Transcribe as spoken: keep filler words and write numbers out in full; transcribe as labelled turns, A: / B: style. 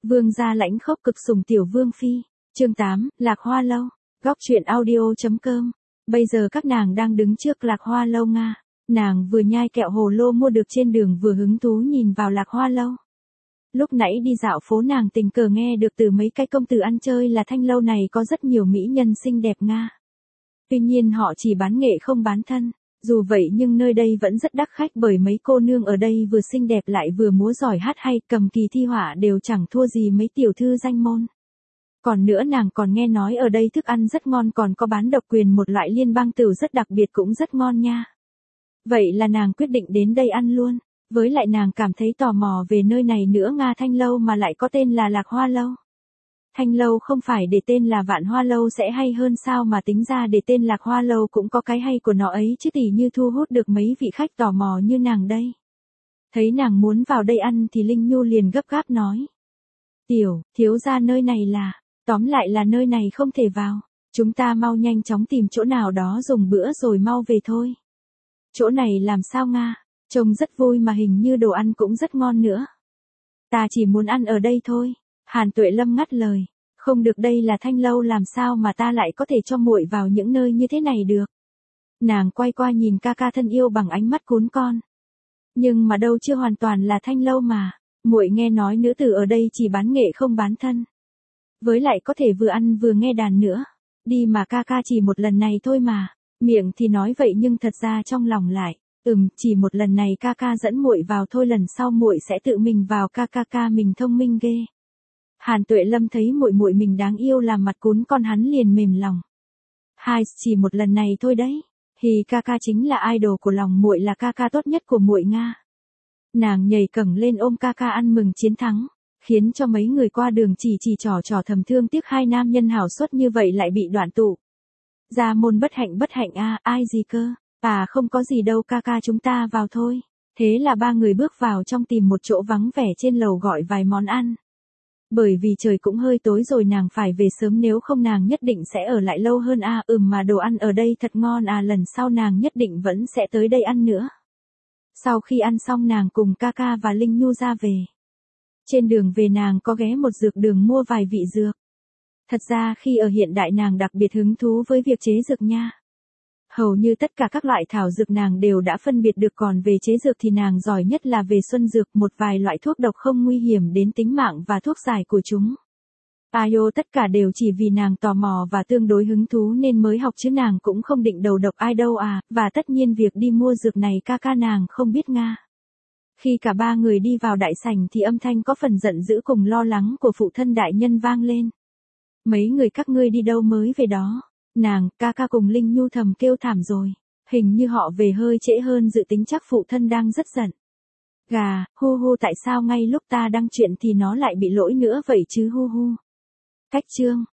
A: Vương gia lãnh khốc cực sủng tiểu vương phi. Chương tám, Lạc Hoa lâu. Góc truyện audio.com. Bây giờ các nàng đang đứng trước Lạc Hoa lâu Nga. Nàng vừa nhai kẹo hồ lô mua được trên đường vừa hứng thú nhìn vào Lạc Hoa lâu. Lúc nãy đi dạo phố nàng tình cờ nghe được từ mấy cái công tử ăn chơi là thanh lâu này có rất nhiều mỹ nhân xinh đẹp Nga. Tuy nhiên họ chỉ bán nghệ không bán thân. Dù vậy nhưng nơi đây vẫn rất đắt khách bởi mấy cô nương ở đây vừa xinh đẹp lại vừa múa giỏi hát hay, cầm kỳ thi họa đều chẳng thua gì mấy tiểu thư danh môn. Còn nữa nàng còn nghe nói ở đây thức ăn rất ngon, còn có bán độc quyền một loại liên bang tửu rất đặc biệt cũng rất ngon nha. Vậy là nàng quyết định đến đây ăn luôn, với lại nàng cảm thấy tò mò về nơi này nữa Nga. Thanh lâu mà lại có tên là Lạc Hoa lâu. Thanh lâu không phải để tên là Vạn Hoa lâu sẽ hay hơn sao, mà tính ra để tên Lạc Hoa lâu cũng có cái hay của nó ấy chứ, tỉ như thu hút được mấy vị khách tò mò như nàng đây. Thấy nàng muốn vào đây ăn thì Linh Nhu liền gấp gáp nói. Tiểu, thiếu gia nơi này là, tóm lại là nơi này không thể vào, chúng ta mau nhanh chóng tìm chỗ nào đó dùng bữa rồi mau về thôi. Chỗ này làm sao Nga, trông rất vui mà hình như đồ ăn cũng rất ngon nữa. Ta chỉ muốn ăn ở đây thôi. Hàn Tuệ Lâm ngắt lời, không được, đây là thanh lâu, làm sao mà ta lại có thể cho muội vào những nơi như thế này được. Nàng quay qua nhìn ca ca thân yêu bằng ánh mắt cún con. Nhưng mà đâu chưa hoàn toàn là thanh lâu mà, muội nghe nói nữ tử ở đây chỉ bán nghệ không bán thân. Với lại có thể vừa ăn vừa nghe đàn nữa. Đi mà ca ca, chỉ một lần này thôi mà. Miệng thì nói vậy nhưng thật ra trong lòng lại, ừm, chỉ một lần này ca ca dẫn muội vào thôi, lần sau muội sẽ tự mình vào. Ca ca ca mình thông minh ghê. Hàn Tuệ Lâm thấy muội muội mình đáng yêu làm mặt cún con, hắn liền mềm lòng. Hai, chỉ một lần này thôi đấy. Thì ca ca chính là idol của lòng muội, là ca ca tốt nhất của muội Nga. Nàng nhảy cẫng lên ôm ca ca ăn mừng chiến thắng, khiến cho mấy người qua đường chỉ chỉ trò trò thầm thương tiếc hai nam nhân hảo xuất như vậy lại bị đoạn tụ. Gia môn bất hạnh bất hạnh a, à, ai gì cơ? À không có gì đâu ca ca, chúng ta vào thôi. Thế là ba người bước vào trong tìm một chỗ vắng vẻ trên lầu gọi vài món ăn. Bởi vì trời cũng hơi tối rồi, nàng phải về sớm, nếu không nàng nhất định sẽ ở lại lâu hơn. À ừm mà đồ ăn ở đây thật ngon à, lần sau nàng nhất định vẫn sẽ tới đây ăn nữa. Sau khi ăn xong nàng cùng ca ca và Linh Nhu ra về. Trên đường về nàng có ghé một dược đường mua vài vị dược. Thật ra khi ở hiện đại nàng đặc biệt hứng thú với việc chế dược nha. Hầu như tất cả các loại thảo dược nàng đều đã phân biệt được, còn về chế dược thì nàng giỏi nhất là về xuân dược, một vài loại thuốc độc không nguy hiểm đến tính mạng và thuốc giải của chúng. Ayo, tất cả đều chỉ vì nàng tò mò và tương đối hứng thú nên mới học chứ nàng cũng không định đầu độc ai đâu à, và tất nhiên việc đi mua dược này ca ca nàng không biết Nga. Khi cả ba người đi vào đại sảnh thì âm thanh có phần giận dữ cùng lo lắng của phụ thân đại nhân vang lên. Mấy người các ngươi đi đâu mới về đó? Nàng, ca ca cùng Linh Nhu thầm kêu thảm rồi. Hình như họ về hơi trễ hơn dự tính, chắc phụ thân đang rất giận. Gà, hu hu, tại sao ngay lúc ta đăng chuyện thì nó lại bị lỗi nữa vậy chứ hu hu. Cách chương.